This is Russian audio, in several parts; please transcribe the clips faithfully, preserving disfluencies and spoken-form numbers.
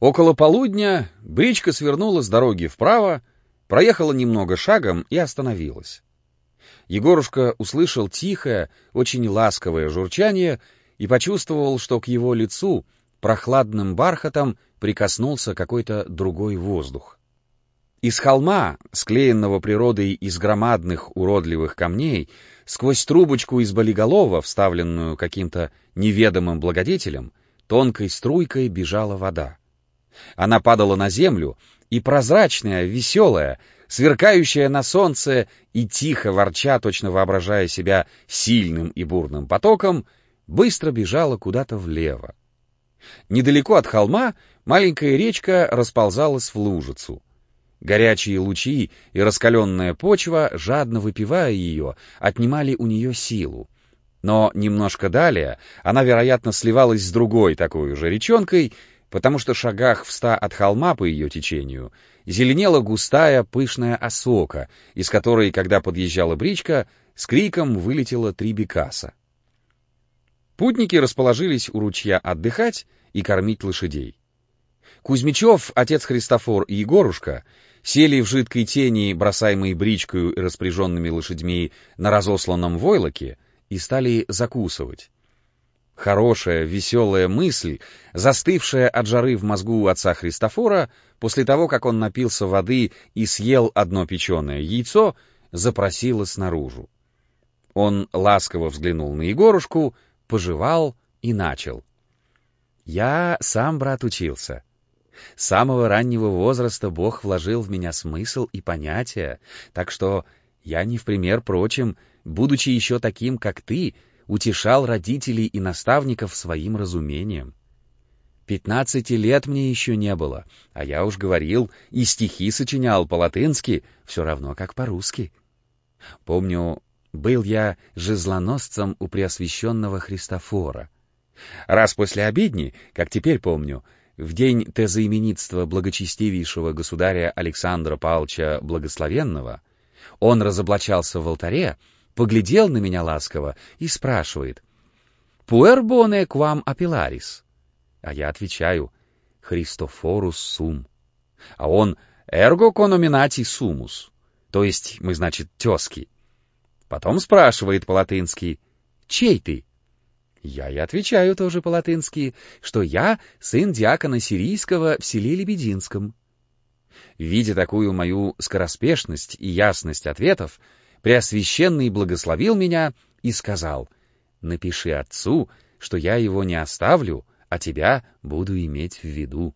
Около полудня бричка свернула с дороги вправо, проехала немного шагом и остановилась. Егорушка услышал тихое, очень ласковое журчание и почувствовал, что к его лицу прохладным бархатом прикоснулся какой-то другой воздух. Из холма, склеенного природой из громадных уродливых камней, сквозь трубочку из болиголова, вставленную каким-то неведомым благодетелем, тонкой струйкой бежала вода. Она падала на землю, и прозрачная, веселая, сверкающая на солнце и тихо ворча, точно воображая себя сильным и бурным потоком, быстро бежала куда-то влево. Недалеко от холма маленькая речка расползалась в лужицу. Горячие лучи и раскаленная почва, жадно выпивая ее, отнимали у нее силу. Но немножко далее она, вероятно, сливалась с другой такой же речонкой, потому что в шагах в ста от холма по ее течению зеленела густая пышная осока, из которой, когда подъезжала бричка, с криком вылетело три бекаса. Путники расположились у ручья отдыхать и кормить лошадей. Кузьмичев, отец Христофор и Егорушка сели в жидкой тени, бросаемой бричкою и распряженными лошадьми на разосланном войлоке, и стали закусывать. Хорошая, веселая мысль, застывшая от жары в мозгу отца Христофора, после того, как он напился воды и съел одно печеное яйцо, запросилась наружу. Он ласково взглянул на Егорушку, пожевал и начал. «Я сам, брат, учился. С самого раннего возраста Бог вложил в меня смысл и понятия, так что я не в пример прочим, будучи еще таким, как ты, утешал родителей и наставников своим разумением. Пятнадцати лет мне еще не было, а я уж говорил и стихи сочинял по-латынски, все равно как по-русски. Помню, был я жезлоносцем у Преосвященного Христофора. Раз после обедни, как теперь помню, в день тезаименитства благочестивейшего государя Александра Павловича Благословенного, он разоблачался в алтаре, поглядел на меня ласково и спрашивает: «Puer bone quam appilaris?» А я отвечаю: «Христофорус сум». А он: «Ergo connominati sumus», то есть мы, значит, тезки. Потом спрашивает по-латынски: «Чей ты?» Я и отвечаю тоже по-латынски, что я сын диакона сирийского в селе Лебединском. Видя такую мою скороспешность и ясность ответов, Преосвященный благословил меня и сказал: «Напиши отцу, что я его не оставлю, а тебя буду иметь в виду».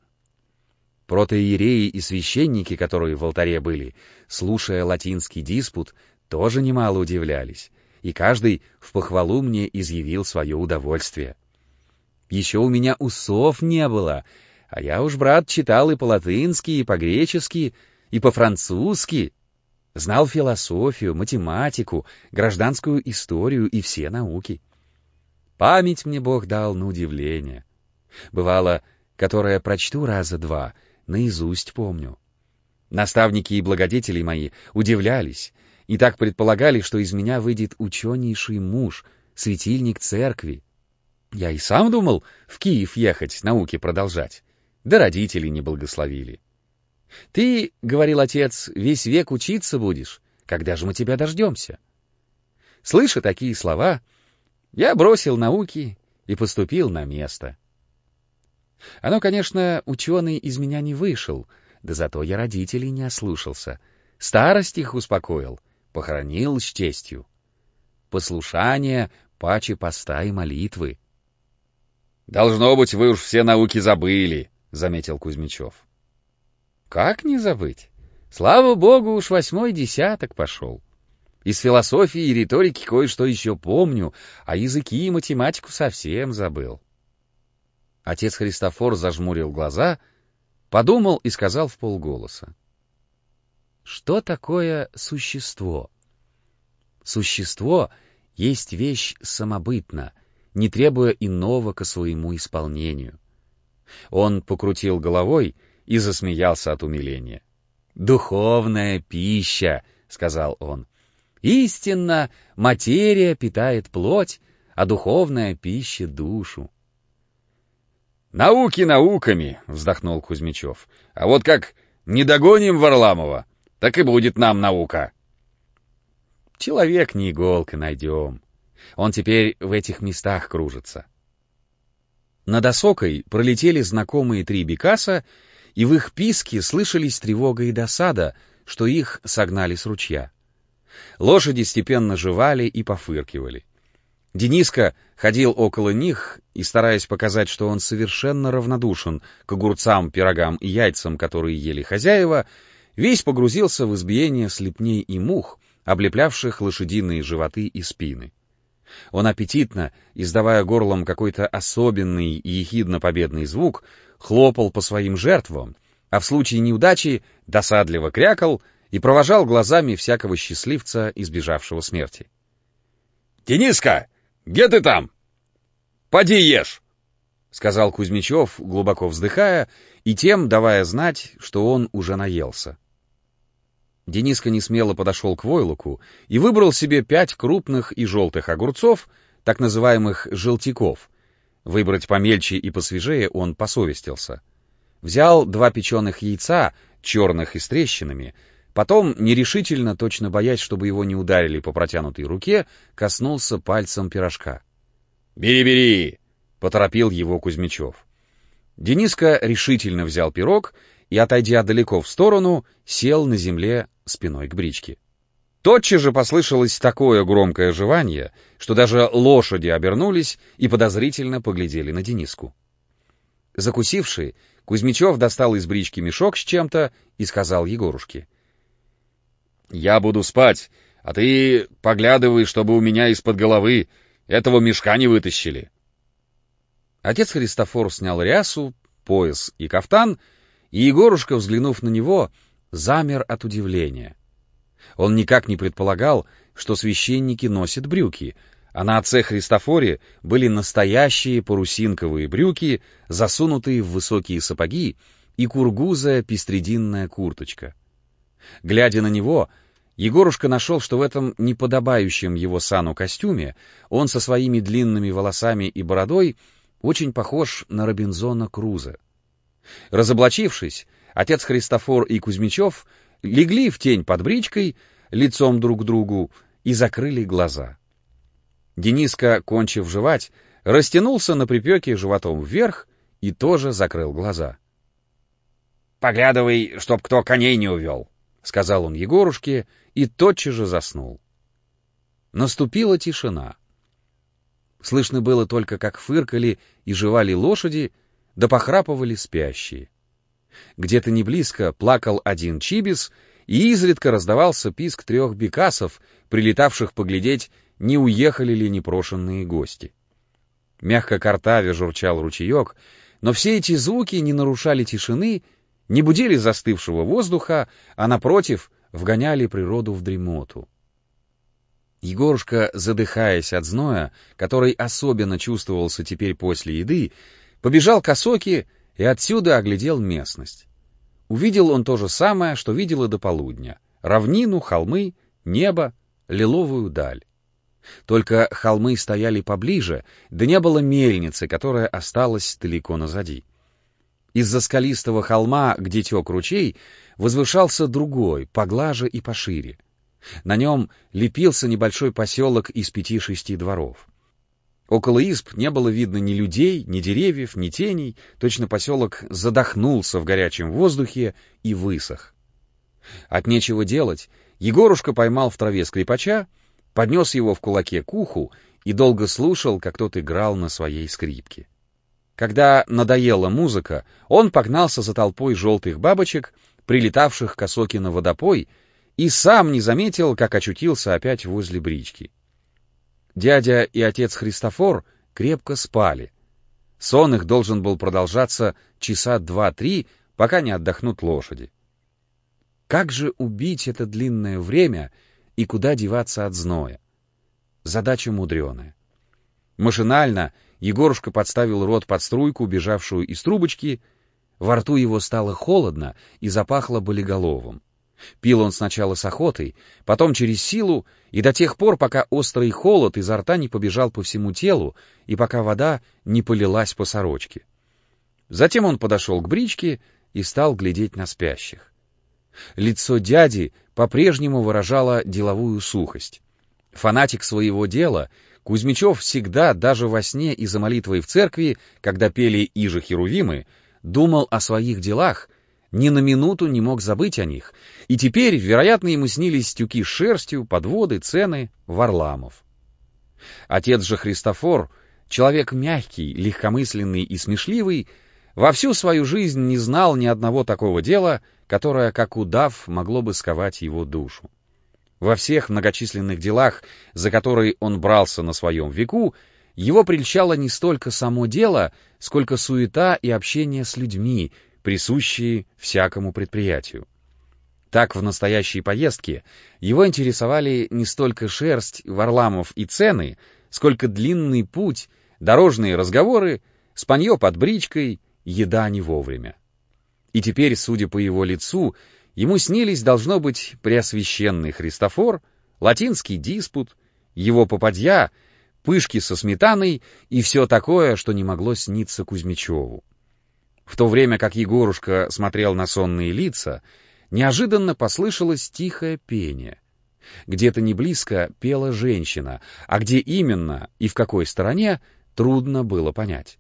Протоиереи и священники, которые в алтаре были, слушая латинский диспут, тоже немало удивлялись, и каждый в похвалу мне изъявил свое удовольствие. Еще у меня усов не было, а я уж, брат, читал и по-латынски, и по-гречески, и по-французски, знал философию, математику, гражданскую историю и все науки. Память мне Бог дал на удивление. Бывало, которое прочту раза два, наизусть помню. Наставники и благодетели мои удивлялись и так предполагали, что из меня выйдет ученейший муж, светильник церкви. Я и сам думал в Киев ехать, науки продолжать, да родители не благословили. «Ты, — говорил отец, — весь век учиться будешь, когда же мы тебя дождемся?» Слыша такие слова, я бросил науки и поступил на место. Оно, конечно, ученый из меня не вышел, да зато я родителей не ослушался, старость их успокоил, похоронил с честью. Послушание паче поста и молитвы. «Должно быть, вы уж все науки забыли», — заметил Кузьмичев. «Как не забыть? Слава богу, уж восьмой десяток пошел. Из философии и риторики кое-что еще помню, а языки и математику совсем забыл». Отец Христофор зажмурил глаза, подумал и сказал вполголоса: «Что такое существо? Существо есть вещь самобытна, не требуя иного ко своему исполнению». Он покрутил головой и засмеялся от умиления. «Духовная пища», — сказал он. «Истинно, материя питает плоть, а духовная пища — душу». Науки науками, — вздохнул Кузьмичев. — А вот как не догоним Варламова, так и будет нам наука. Человек не иголка, найдем. Он теперь в этих местах кружится. Над осокой пролетели знакомые три бекаса, и в их писке слышались тревога и досада, что их согнали с ручья. Лошади степенно жевали и пофыркивали. Дениска ходил около них и, стараясь показать, что он совершенно равнодушен к огурцам, пирогам и яйцам, которые ели хозяева, весь погрузился в избиение слепней и мух, облеплявших лошадиные животы и спины. Он аппетитно, издавая горлом какой-то особенный и ехидно-победный звук, хлопал по своим жертвам, а в случае неудачи досадливо крякал и провожал глазами всякого счастливца, избежавшего смерти. — Дениска! Где ты там? Поди ешь! — сказал Кузьмичев, глубоко вздыхая, и тем давая знать, что он уже наелся. Дениска несмело подошел к войлоку и выбрал себе пять крупных и желтых огурцов, так называемых желтяков. Выбрать помельче и посвежее он посовестился. Взял два печеных яйца, черных и с трещинами, потом, нерешительно, точно боясь, чтобы его не ударили по протянутой руке, коснулся пальцем пирожка. «Бери, бери!» — поторопил его Кузьмичев. Дениска решительно взял пирог и, отойдя далеко в сторону, сел на земле спиной к бричке. Тотчас же послышалось такое громкое жеванье, что даже лошади обернулись и подозрительно поглядели на Дениску. Закусивший, Кузьмичев достал из брички мешок с чем-то и сказал Егорушке: «Я буду спать, а ты поглядывай, чтобы у меня из-под головы этого мешка не вытащили». Отец Христофор снял рясу, пояс и кафтан, и Егорушка, взглянув на него, замер от удивления. Он никак не предполагал, что священники носят брюки, а на отце Христофоре были настоящие парусинковые брюки, засунутые в высокие сапоги, и кургузая пестрединная курточка. Глядя на него, Егорушка нашел, что в этом неподобающем его сану костюме он со своими длинными волосами и бородой очень похож на Робинзона Крузо. Разоблачившись, отец Христофор и Кузьмичев легли в тень под бричкой, лицом друг к другу, и закрыли глаза. Дениска, кончив жевать, растянулся на припеке животом вверх и тоже закрыл глаза. — Поглядывай, чтоб кто коней не увел, — сказал он Егорушке и тотчас же заснул. Наступила тишина. Слышно было только, как фыркали и жевали лошади, да похрапывали спящие. Где-то неблизко плакал один чибис, и изредка раздавался писк трех бекасов, прилетавших поглядеть, не уехали ли непрошенные гости. Мягко картаве журчал ручеек, но все эти звуки не нарушали тишины, не будили застывшего воздуха, а, напротив, вгоняли природу в дремоту. Егорушка, задыхаясь от зноя, который особенно чувствовался теперь после еды, побежал к осоке и отсюда оглядел местность. Увидел он то же самое, что видел и до полудня — равнину, холмы, небо, лиловую даль. Только холмы стояли поближе, да не было мельницы, которая осталась далеко назади. Из-за скалистого холма, где тек ручей, возвышался другой, поглаже и пошире. На нем лепился небольшой поселок из пяти-шести дворов. Около изб не было видно ни людей, ни деревьев, ни теней, точно поселок задохнулся в горячем воздухе и высох. От нечего делать, Егорушка поймал в траве скрипача, поднес его в кулаке к уху и долго слушал, как тот играл на своей скрипке. Когда надоела музыка, он погнался за толпой желтых бабочек, прилетавших к осоке на водопой, и сам не заметил, как очутился опять возле брички. Дядя и отец Христофор крепко спали. Сон их должен был продолжаться часа два-три, пока не отдохнут лошади. Как же убить это длинное время и куда деваться от зноя? Задача мудреная. Машинально Егорушка подставил рот под струйку, бежавшую из трубочки. Во рту его стало холодно и запахло болиголовым. Пил он сначала с охотой, потом через силу, и до тех пор, пока острый холод изо рта не побежал по всему телу, и пока вода не полилась по сорочке. Затем он подошел к бричке и стал глядеть на спящих. Лицо дяди по-прежнему выражало деловую сухость. Фанатик своего дела, Кузьмичев всегда, даже во сне и за молитвой в церкви, когда пели «Иже Херувимы», думал о своих делах, ни на минуту не мог забыть о них, и теперь, вероятно, ему снились тюки с шерстью, подводы, цены, Варламов. Отец же Христофор, человек мягкий, легкомысленный и смешливый, во всю свою жизнь не знал ни одного такого дела, которое, как удав, могло бы сковать его душу. Во всех многочисленных делах, за которые он брался на своем веку, его прельщало не столько само дело, сколько суета и общение с людьми, присущие всякому предприятию. Так, в настоящей поездке его интересовали не столько шерсть, Варламов и цены, сколько длинный путь, дорожные разговоры, спанье под бричкой, еда не вовремя. И теперь, судя по его лицу, ему снились, должно быть, преосвященный Христофор, латинский диспут, его попадья, пышки со сметаной и все такое, что не могло сниться Кузьмичеву. В то время как Егорушка смотрел на сонные лица, неожиданно послышалось тихое пение. Где-то не близко пела женщина, а где именно и в какой стороне, трудно было понять.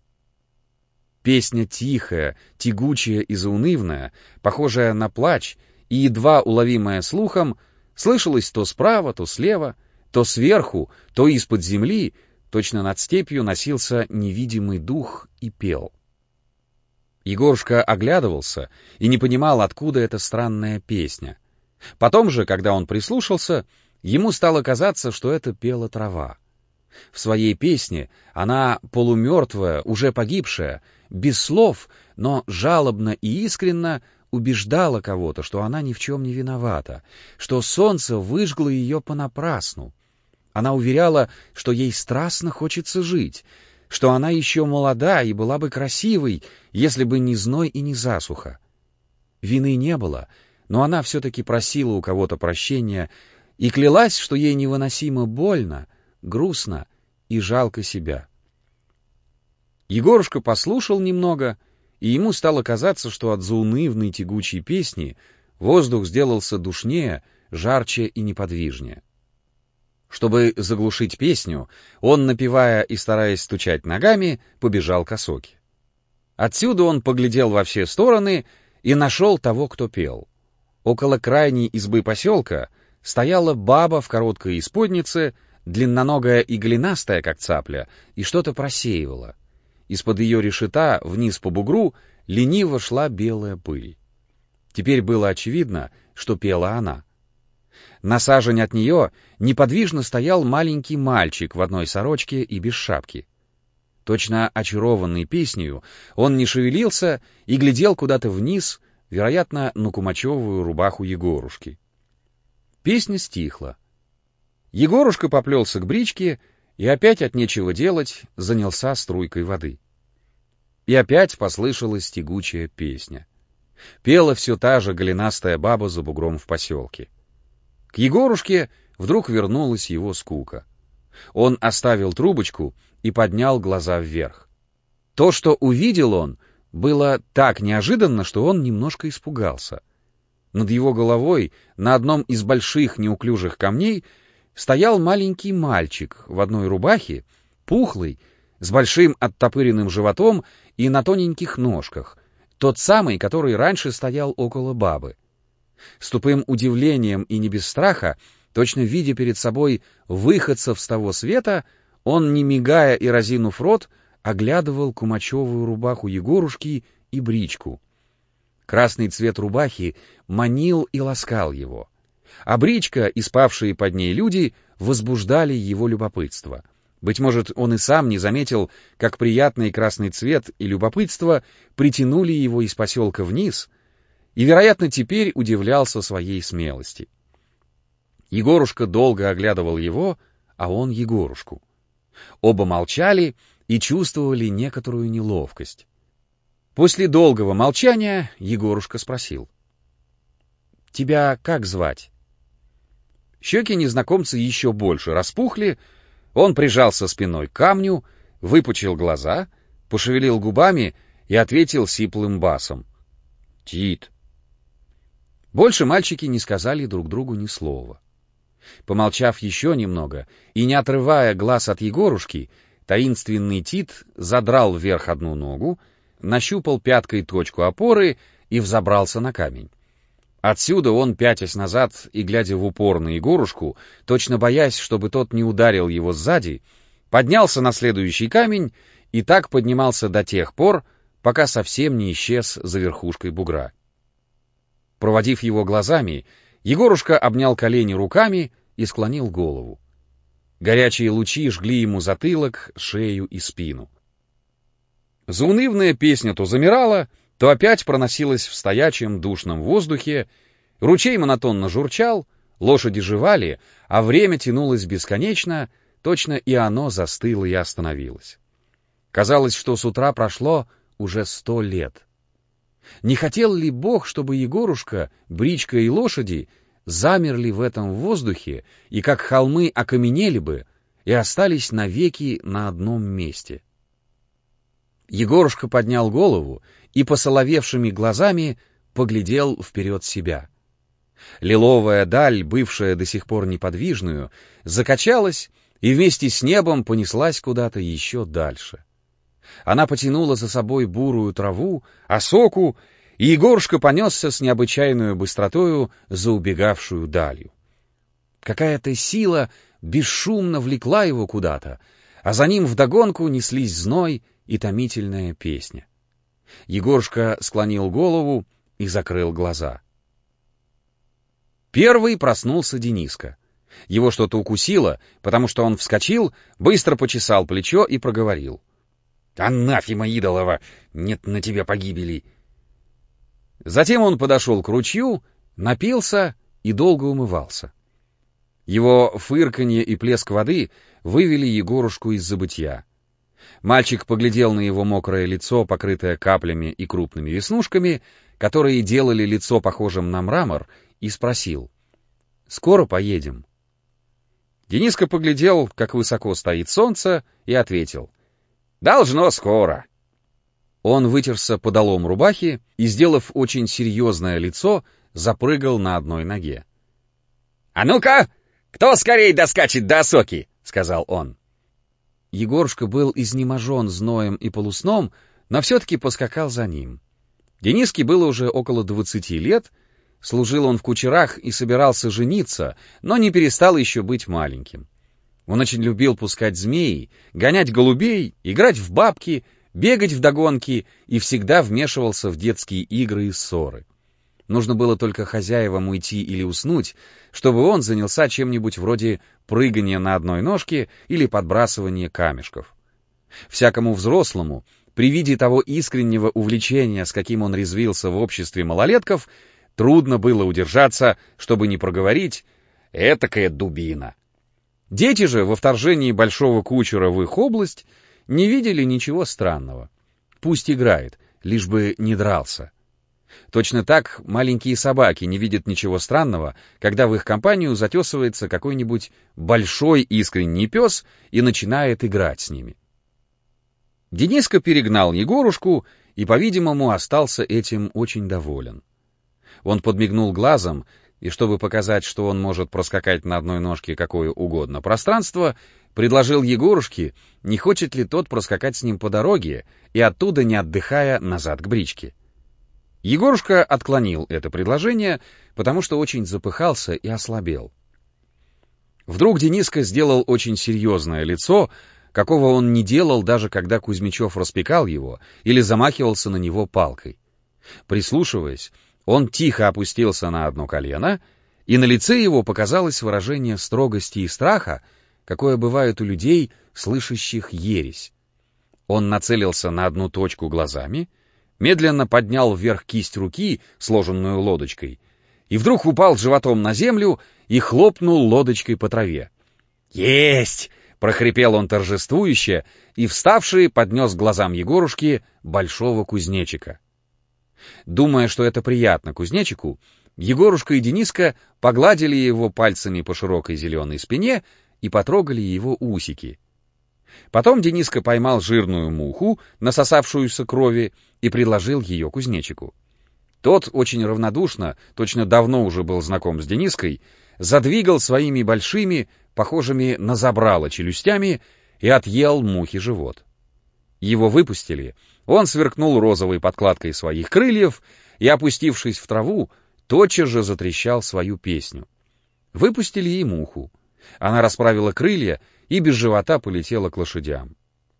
Песня тихая, тягучая и заунывная, похожая на плач и едва уловимая слухом, слышалась то справа, то слева, то сверху, то из-под земли, точно над степью носился невидимый дух и пел. Егорушка оглядывался и не понимал, откуда эта странная песня. Потом же, когда он прислушался, ему стало казаться, что это пела трава. В своей песне она, полумертвая, уже погибшая, без слов, но жалобно и искренно убеждала кого-то, что она ни в чем не виновата, что солнце выжгло ее понапрасну. Она уверяла, что ей страстно хочется жить, что она еще молода и была бы красивой, если бы не зной и не засуха. Вины не было, но она все-таки просила у кого-то прощения и клялась, что ей невыносимо больно, грустно и жалко себя. Егорушка послушал немного, и ему стало казаться, что от заунывной тягучей песни воздух сделался душнее, жарче и неподвижнее. Чтобы заглушить песню, он, напевая и стараясь стучать ногами, побежал к осоке. Отсюда он поглядел во все стороны и нашел того, кто пел. Около крайней избы поселка стояла баба в короткой исподнице, длинноногая и голенастая, как цапля, и что-то просеивала. Из-под ее решета вниз по бугру лениво шла белая пыль. Теперь было очевидно, что пела она. На сажень от нее неподвижно стоял маленький мальчик в одной сорочке и без шапки. Точно очарованный песнею, он не шевелился и глядел куда-то вниз, вероятно, на кумачевую рубаху Егорушки. Песня стихла. Егорушка поплелся к бричке и опять от нечего делать занялся струйкой воды. И опять послышалась тягучая песня. Пела все та же голенастая баба за бугром в поселке. К Егорушке вдруг вернулась его скука. Он оставил трубочку и поднял глаза вверх. То, что увидел он, было так неожиданно, что он немножко испугался. Над его головой, на одном из больших неуклюжих камней, стоял маленький мальчик в одной рубахе, пухлый, с большим оттопыренным животом и на тоненьких ножках, тот самый, который раньше стоял около бабы. С тупым удивлением и не без страха, точно видя перед собой выходцев с того света, он, не мигая и разинув рот, оглядывал кумачевую рубаху Егорушки и бричку. Красный цвет рубахи манил и ласкал его, а бричка и спавшие под ней люди возбуждали его любопытство. Быть может, он и сам не заметил, как приятный красный цвет и любопытство притянули его из поселка вниз, и, вероятно, теперь удивлялся своей смелости. Егорушка долго оглядывал его, а он Егорушку. Оба молчали и чувствовали некоторую неловкость. После долгого молчания Егорушка спросил: «Тебя как звать?» Щеки незнакомца еще больше распухли, он прижался спиной к камню, выпучил глаза, пошевелил губами и ответил сиплым басом: «Тит». Больше мальчики не сказали друг другу ни слова. Помолчав еще немного и не отрывая глаз от Егорушки, таинственный Тит задрал вверх одну ногу, нащупал пяткой точку опоры и взобрался на камень. Отсюда он, пятясь назад и глядя в упор на Егорушку, точно боясь, чтобы тот не ударил его сзади, поднялся на следующий камень и так поднимался до тех пор, пока совсем не исчез за верхушкой бугра. Проводив его глазами, Егорушка обнял колени руками и склонил голову. Горячие лучи жгли ему затылок, шею и спину. Заунывная песня то замирала, то опять проносилась в стоячем душном воздухе, ручей монотонно журчал, лошади жевали, а время тянулось бесконечно, точно и оно застыло и остановилось. Казалось, что с утра прошло уже сто лет. Не хотел ли Бог, чтобы Егорушка, бричка и лошади замерли в этом воздухе и, как холмы, окаменели бы и остались навеки на одном месте? Егорушка поднял голову и посоловевшими глазами поглядел вперед себя. Лиловая даль, бывшая до сих пор неподвижную, закачалась и вместе с небом понеслась куда-то еще дальше. Она потянула за собой бурую траву, осоку, и Егорушка понесся с необычайной быстротою за убегавшую далью. Какая-то сила бесшумно влекла его куда-то, а за ним вдогонку неслись зной и томительная песня. Егорушка склонил голову и закрыл глаза. Первый проснулся Дениска. Его что-то укусило, потому что он вскочил, быстро почесал плечо и проговорил: «Анафема идолова! Нет на тебя погибели!» Затем он подошел к ручью, напился и долго умывался. Его фырканье и плеск воды вывели Егорушку из забытья. Мальчик поглядел на его мокрое лицо, покрытое каплями и крупными веснушками, которые делали лицо похожим на мрамор, и спросил: «Скоро поедем?» Дениска поглядел, как высоко стоит солнце, и ответил: «Должно скоро». Он вытерся подолом рубахи и, сделав очень серьезное лицо, запрыгал на одной ноге. «А ну-ка, кто скорее доскачет до осоки?» — сказал он. Егорушка был изнеможен зноем и полусном, но все-таки поскакал за ним. Дениске было уже около двадцати лет, служил он в кучерах и собирался жениться, но не перестал еще быть маленьким. Он очень любил пускать змеи, гонять голубей, играть в бабки, бегать вдогонки и всегда вмешивался в детские игры и ссоры. Нужно было только хозяевам уйти или уснуть, чтобы он занялся чем-нибудь вроде прыгания на одной ножке или подбрасывания камешков. Всякому взрослому, при виде того искреннего увлечения, с каким он резвился в обществе малолетков, трудно было удержаться, чтобы не проговорить: «Этакая дубина». Дети же во вторжении большого кучера в их область не видели ничего странного. Пусть играет, лишь бы не дрался. Точно так маленькие собаки не видят ничего странного, когда в их компанию затесывается какой-нибудь большой искренний пес и начинает играть с ними. Дениска перегнал Егорушку и, по-видимому, остался этим очень доволен. Он подмигнул глазом, и, чтобы показать, что он может проскакать на одной ножке какое угодно пространство, предложил Егорушке, не хочет ли тот проскакать с ним по дороге и оттуда, не отдыхая, назад к бричке. Егорушка отклонил это предложение, потому что очень запыхался и ослабел. Вдруг Дениска сделал очень серьезное лицо, какого он не делал, даже когда Кузьмичев распекал его или замахивался на него палкой. Прислушиваясь, он тихо опустился на одно колено, и на лице его показалось выражение строгости и страха, какое бывает у людей, слышащих ересь. Он нацелился на одну точку глазами, медленно поднял вверх кисть руки, сложенную лодочкой, и вдруг упал животом на землю и хлопнул лодочкой по траве. «Есть!» — прохрипел он торжествующе, и, вставший, поднес к глазам Егорушки большого кузнечика. Думая, что это приятно кузнечику, Егорушка и Дениска погладили его пальцами по широкой зеленой спине и потрогали его усики. Потом Дениска поймал жирную муху, насосавшуюся крови, и предложил ее кузнечику. Тот очень равнодушно, точно давно уже был знаком с Дениской, задвигал своими большими, похожими на забрало челюстями, и отъел мухе живот. Его выпустили, он сверкнул розовой подкладкой своих крыльев и, опустившись в траву, тотчас же затрещал свою песню. Выпустили и муху. Она расправила крылья и без живота полетела к лошадям.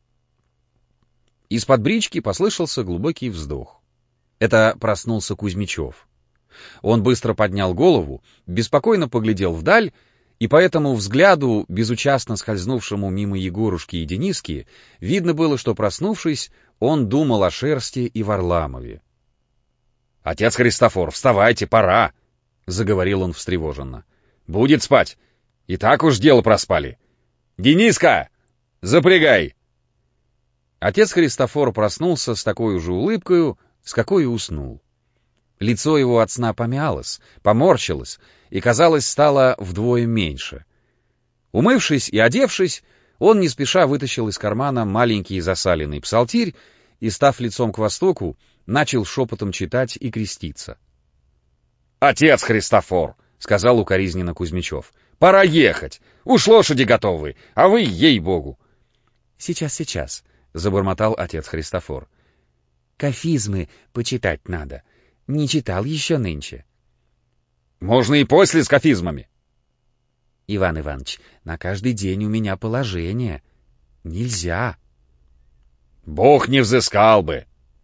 Из-под брички послышался глубокий вздох. Это проснулся Кузьмичев. Он быстро поднял голову, беспокойно поглядел вдаль, и по этому взгляду, безучастно скользнувшему мимо Егорушки и Дениски, видно было, что, проснувшись, он думал о шерсти и Варламове. — Отец Христофор, вставайте, пора! — заговорил он встревоженно. — Будет спать. И так уж дело проспали. Дениска, запрягай! Отец Христофор проснулся с такой же улыбкою, с какой и уснул. Лицо его от сна помялось, поморщилось и, казалось, стало вдвое меньше. Умывшись и одевшись, он не спеша вытащил из кармана маленький засаленный псалтирь и, став лицом к востоку, начал шепотом читать и креститься. — Отец Христофор, — сказал укоризненно Кузьмичев, — пора ехать. Уж лошади готовы, а вы, ей-богу. — Сейчас, сейчас, — забормотал отец Христофор. — Кафизмы почитать надо. Не читал еще нынче. — Можно и после с кафизмами. — Иван Иванович, на каждый день у меня положение. Нельзя. — Бог не взыскал бы.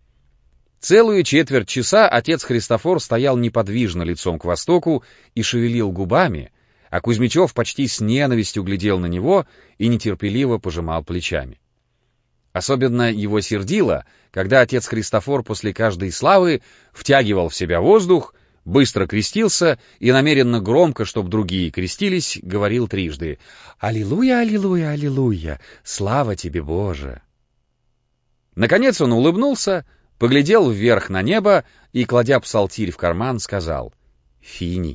Целую четверть часа отец Христофор стоял неподвижно лицом к востоку и шевелил губами, а Кузьмичев почти с ненавистью глядел на него и нетерпеливо пожимал плечами. Особенно его сердило, когда отец Христофор после каждой славы втягивал в себя воздух, быстро крестился и намеренно громко, чтоб другие крестились, говорил трижды: «Аллилуйя, аллилуйя, аллилуйя! Слава тебе, Боже!» Наконец он улыбнулся, поглядел вверх на небо и, кладя псалтирь в карман, сказал: «Фини».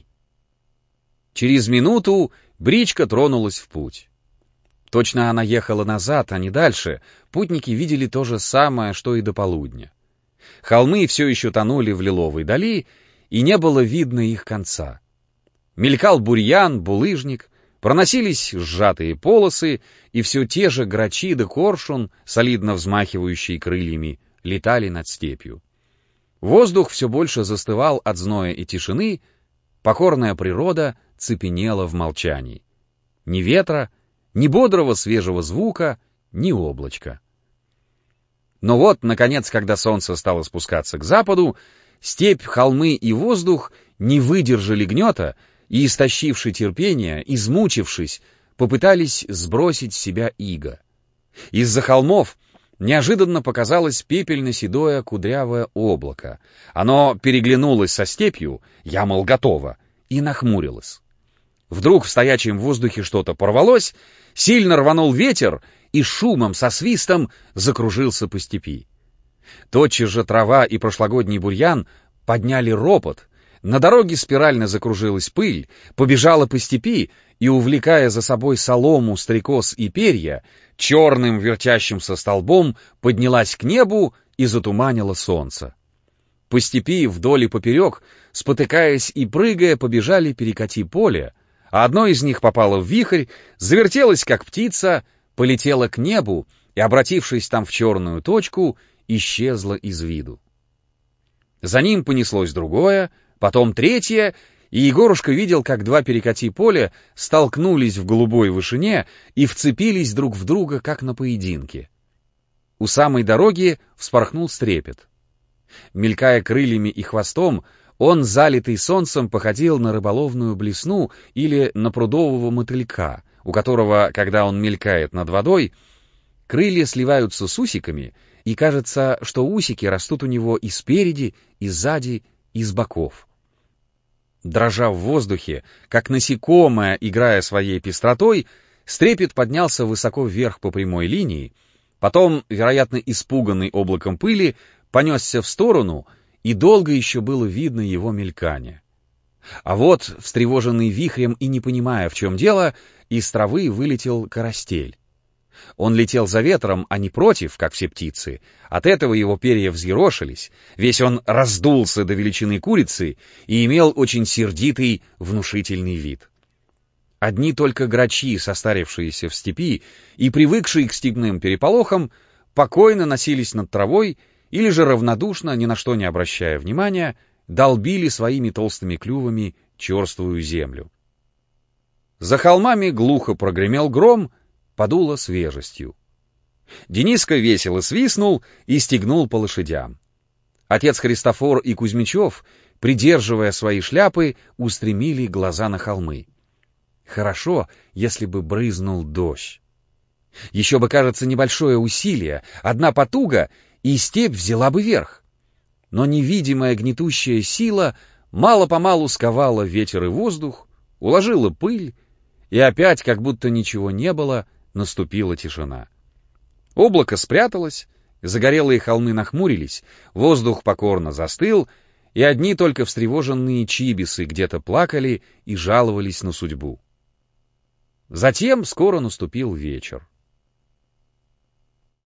Через минуту бричка тронулась в путь. Точно она ехала назад, а не дальше. Путники видели то же самое, что и до полудня. Холмы все еще тонули в лиловой дали, и не было видно их конца. Мелькал бурьян, булыжник, проносились сжатые полосы, и все те же грачи да коршун, солидно взмахивающие крыльями, летали над степью. Воздух все больше застывал от зноя и тишины, покорная природа цепенела в молчании. Ни ветра, ни бодрого свежего звука, ни облачка. Но вот, наконец, когда солнце стало спускаться к западу, степь, холмы и воздух не выдержали гнета и, истощивши терпение, измучившись, попытались сбросить с себя иго. Из-за холмов неожиданно показалось пепельно-седое кудрявое облако. Оно переглянулось со степью, я, мол, готово, и нахмурилось. Вдруг в стоячем воздухе что-то порвалось, сильно рванул ветер и шумом со свистом закружился по степи. Тотчас же трава и прошлогодний бурьян подняли ропот, на дороге спирально закружилась пыль, побежала по степи и, увлекая за собой солому, стрекоз и перья, черным вертящимся столбом поднялась к небу и затуманила солнце. По степи вдоль и поперек, спотыкаясь и прыгая, побежали перекати поле, а одно из них попало в вихрь, завертелось, как птица, полетело к небу и, обратившись там в черную точку, исчезло из виду. За ним понеслось другое, потом третье, и Егорушка видел, как два перекати поля столкнулись в голубой вышине и вцепились друг в друга, как на поединке. У самой дороги вспорхнул стрепет. Мелькая крыльями и хвостом, он, залитый солнцем, походил на рыболовную блесну или на прудового мотылька, у которого, когда он мелькает над водой, крылья сливаются с усиками, и кажется, что усики растут у него и спереди, и сзади, и с боков. Дрожа в воздухе, как насекомое, играя своей пестротой, стрепет поднялся высоко вверх по прямой линии, потом, вероятно, испуганный облаком пыли, понесся в сторону, и долго еще было видно его мелькание. А вот, встревоженный вихрем и не понимая, в чем дело, из травы вылетел карастель. Он летел за ветром, а не против, как все птицы. От этого его перья взъерошились, весь он раздулся до величины курицы и имел очень сердитый, внушительный вид. Одни только грачи, состарившиеся в степи и привыкшие к степным переполохам, покойно носились над травой или же равнодушно, ни на что не обращая внимания, долбили своими толстыми клювами черствую землю. За холмами глухо прогремел гром, подуло свежестью. Дениска весело свистнул и стегнул по лошадям. Отец Христофор и Кузьмичев, придерживая свои шляпы, устремили глаза на холмы. Хорошо, если бы брызнул дождь. Еще бы, кажется, небольшое усилие, одна потуга, и степь взяла бы верх. Но невидимая гнетущая сила мало-помалу сковала ветер и воздух, уложила пыль, и опять, как будто ничего не было, наступила тишина. Облако спряталось, загорелые холмы нахмурились, воздух покорно застыл, и одни только встревоженные чибисы где-то плакали и жаловались на судьбу. Затем скоро наступил вечер.